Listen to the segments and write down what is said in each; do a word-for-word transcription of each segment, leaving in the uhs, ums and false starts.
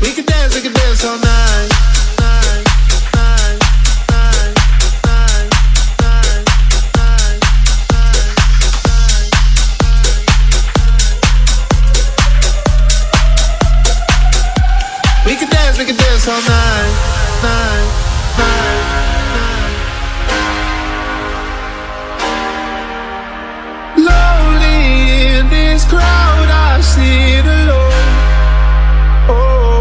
We could dance, we could dance all night. Night, night, night, night, night, night, night, night. We could dance, we could dance all night. Night, night, night. Lonely in this crowd, I sit alone. Oh,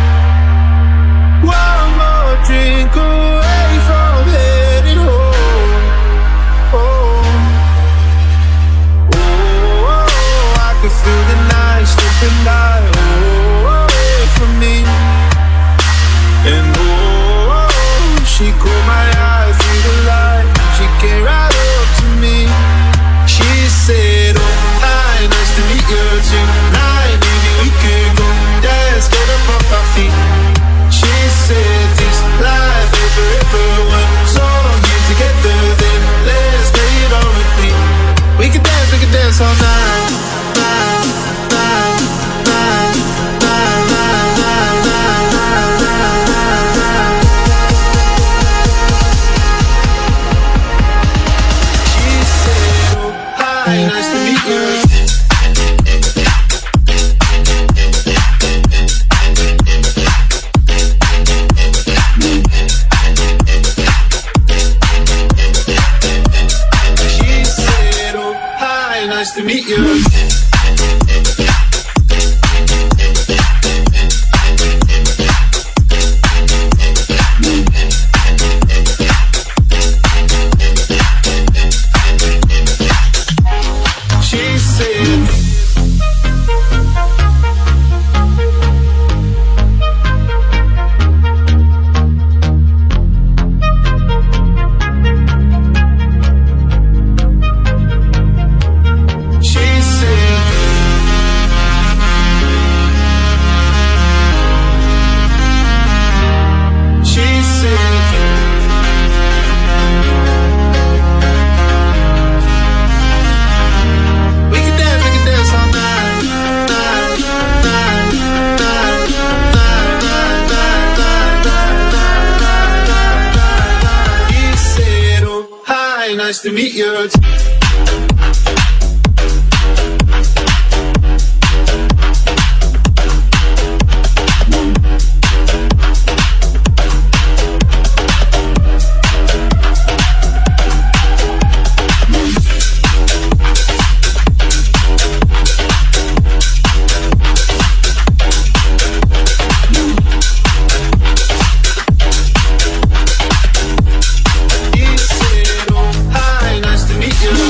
one more drink away from heading home. Oh, oh, I can feel the night slipping by, oh, away from me. And oh, she caught my eye through the light. She came right up to me. She said, oh, hi, nice to meet you tonight. Maybe we could go dance, get up off our feet. She said, this life is forever. One song here together, then let's get it on repeat. We could dance, we could dance all night. Night, night, night, night, night, night, night, night, night, night. She said, oh, hi, nice to meet you. Nice to meet you. She said, nice to meet you. You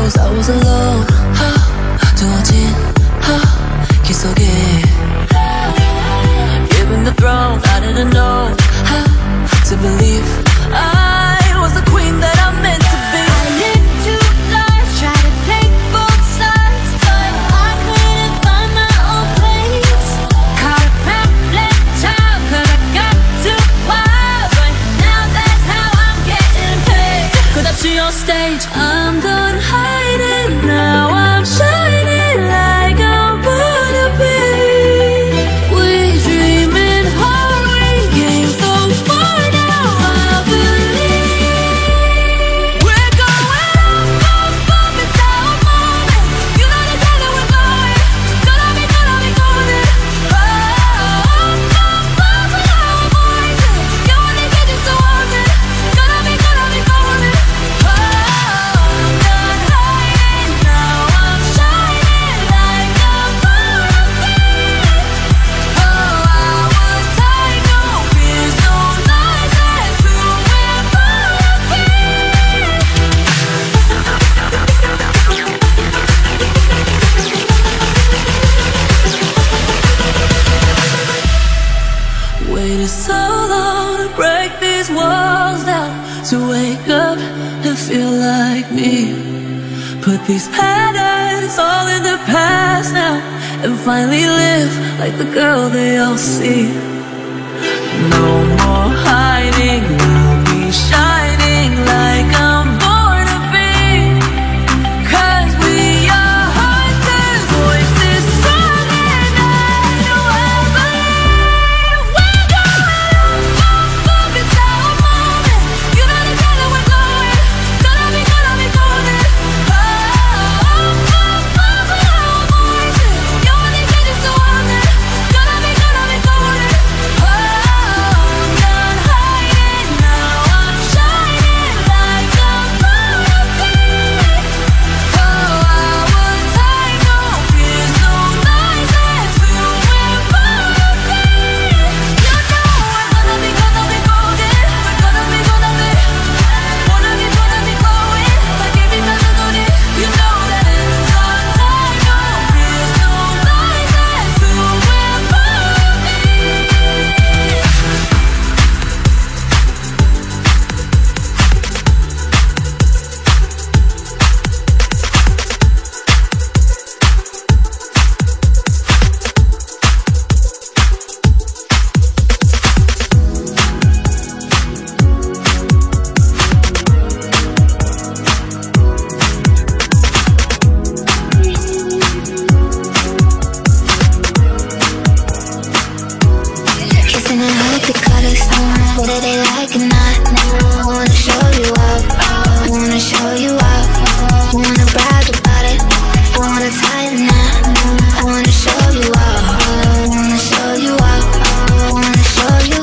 knows I was alone. 두어진 길 속에 given the throne, I didn't know how to believe I was the queen that I'm meant to be. I lived two lives, tried to take both sides, but I couldn't find my own place. Caught a pamphlet child, cause I got too wild, but now that's how I'm getting paid. Cause up to your stage, I'm done hiding, now I'm shining like I'm born to be. We dreaming hard, we came so far, now I believe we're going up, up, up, it's our moment. You know the time that we're going, gonna be, gonna be going up, up, up, up with our voices. You wanna get you so haunted, gonna be, gonna be going up. I'm done hiding, now I'm shining like I'm born to be. Oh, I would take no fears, no lies, that's who we're born to be. Waited so long to break these walls down, to wake up and feel like me. Put these patterns all in the past now, and finally live like the girl they all see. No more hiding, I'll be shining like I'm born to be. Cause we are hunters, voices strong enough to believe. We're going up, up, up, it's our moment. You know the time that we're going, gonna be, gonna be going up, up, up, up with our voices. You wanna get you so haunted, gonna be, gonna be going up. I'm done hiding, now I'm shining like I'm born to be. Oh, I would take no fears, no lies, that's who we're born to be. You know we're gonna be, gonna be golden. We're gonna be, gonna be, wanna be, gonna be glowing like every melody. You know that it's our time, no fears, no lies, that's who we're born to be. Kissing and hope it cut us. Whether they like it or not, I wanna show you up. I wanna show you up. I wanna brag about it. I wanna tie the knot. I wanna show you up. I wanna show you up. I wanna show you.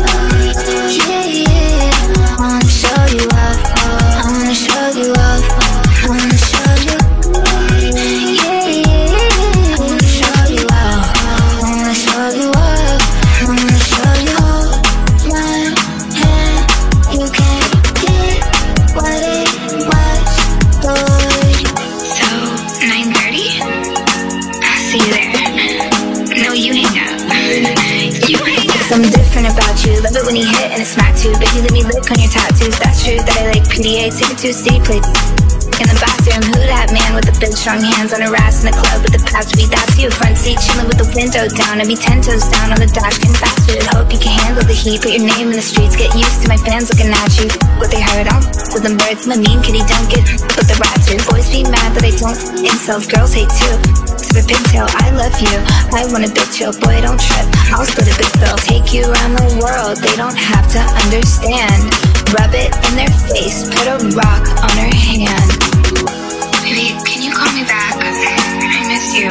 Yeah, yeah. I wanna show you up. I wanna show you up. I wanna show you. Yeah, yeah. I wanna show you up. I wanna show you up. I wanna show you all my hand. You can't get what it was, boy. So, nine thirty? I'll see you there. No, you hang up. You hang up. Something different about you. Love it when you hit and it smack too. Baby, let me lick on your tattoos. That's true that I like P D A. Take it to a C, play in the bathroom. Who that man with the big strong hands on her ass in the club with the past beat? That's you. Front seat chilling with the window down. I'd be ten toes down on the dash, getting fast food. Hope you can handle the heat. Put your name in the streets. Get used to my fans looking at you. What they heard on with them birds. I'm a mean kitty, don't get with the rats. Your boys be mad that I don't. Incels, girls hate too. To the pigtail, I love you. I want a big chill, boy, don't trip. I'll split a big bill. Take you around the world. They don't have to understand. Rub it in their face. Put a rock on her hand. Baby, can you call me back? I miss you.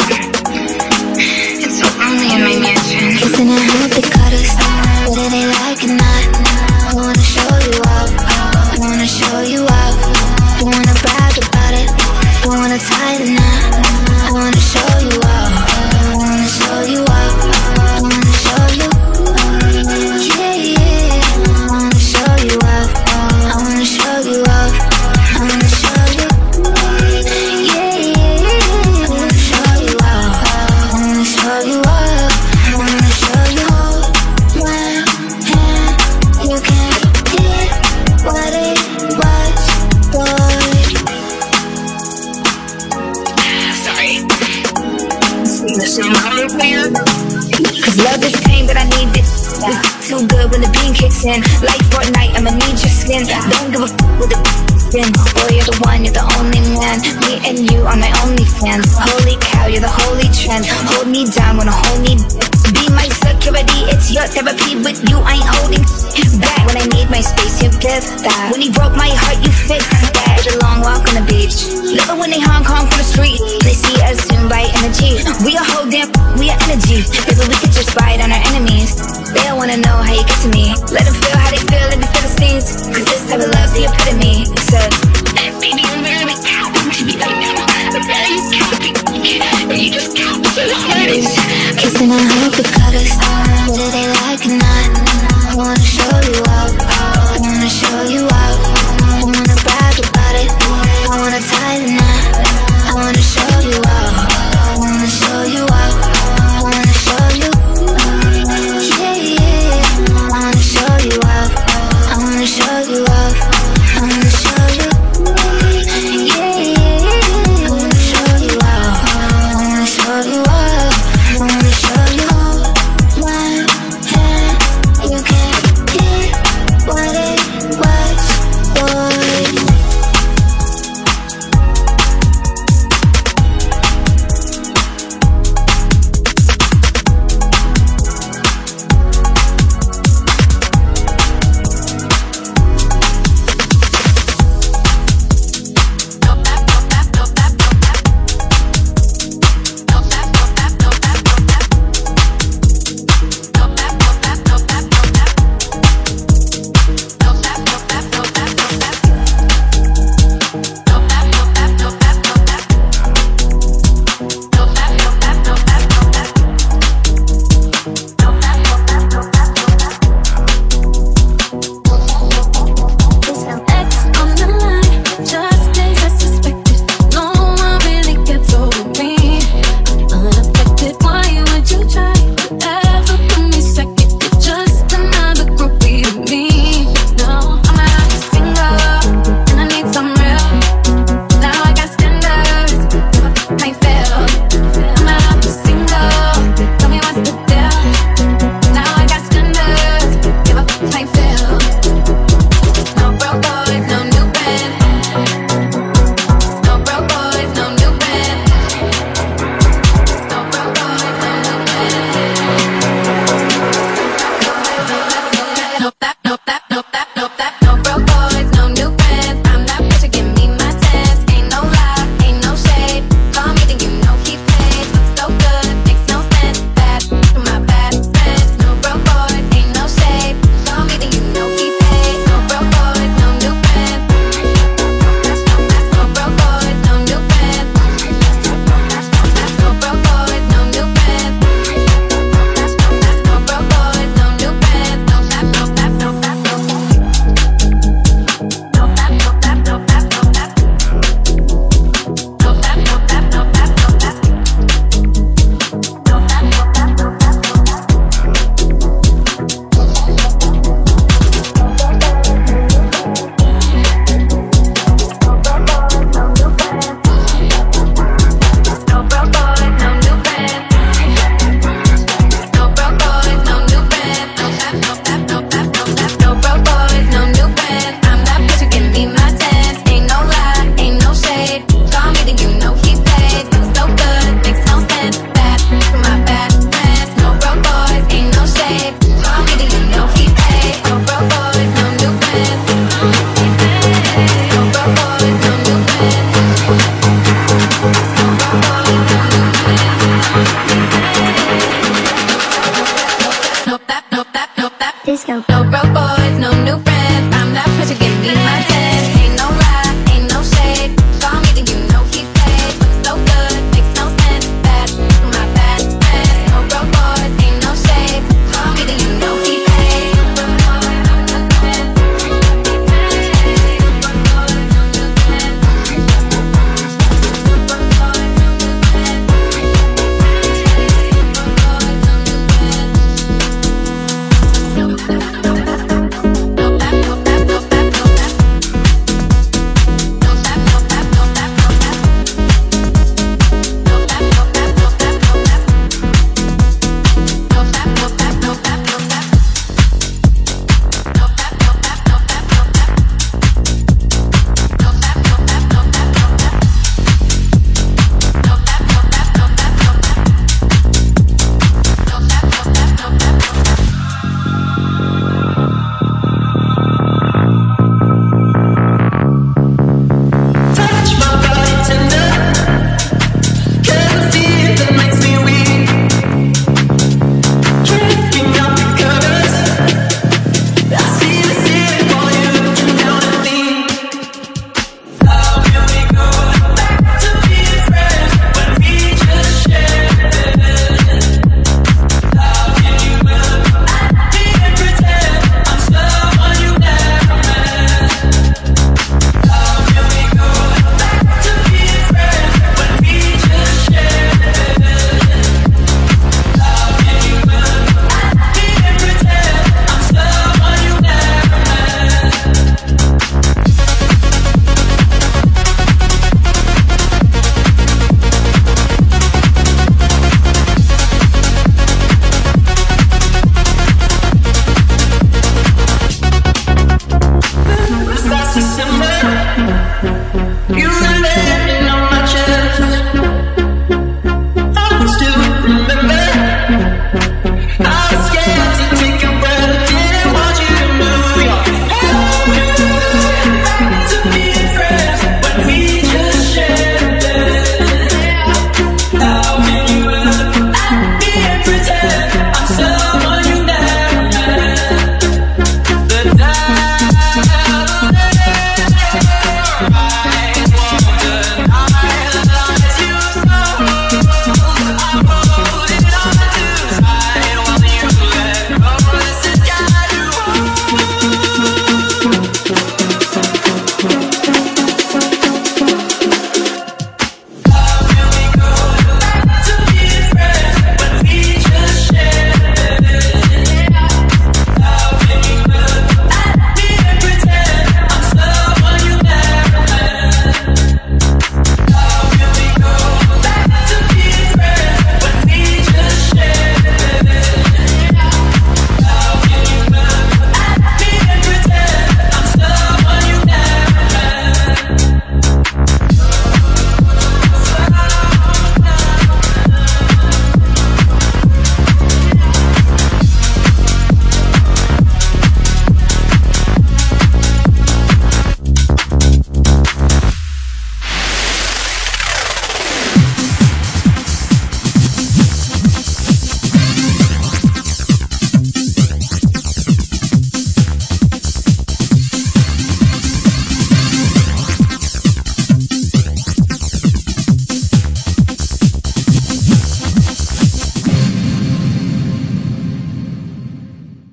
It's so lonely in my mansion. Kissing and hope it cut us. Whether they like it or not, I wanna show you up. I wanna show you up. I wanna brag about it. I wanna tie the knot. I wanna show you up. I wanna show you up. I wanna show you. Yeah, yeah. I wanna show you up. I wanna show you up. I wanna show you. Love is pain, but I need it. We too good when the beam kicks in. Like Fortnite, I'ma need your skin. Don't give a f with the in. Boy, you're the one, you're the only man. Me and you are my only fans. Holy cow, you're the holy trend. Hold me down when I hold me. Be my security, it's your therapy. With you, I ain't holding back. When I need my space, you give that. When he broke my heart, you fixed that. Did a long walk on the beach. Love it when they Hong Kong from the street. They see us in right energy. We are whole damn, we are energy. Baby, we could just ride on our enemies. They don't wanna know how you get to me. Let them feel how they feel, let me feel the stings. Cause this type of love's the epitome. Except, baby, I'm really counting to me right now. I'm really counting. You just count so hard. Kissing and hope it cut us. Whether they like or not, I wanna show you up. I wanna show you up. I wanna brag about it. I wanna tie the knot. I wanna show you up. I wanna show you up. I wanna show you. Yeah, yeah. I wanna show you up. I wanna show you up. I wanna show you. Yeah, yeah. I wanna show you up. I wanna show you up. I wanna show you. One hand, you can't get what it was, boy. No broke boys, no new friends. I'm that bitch, give me my time.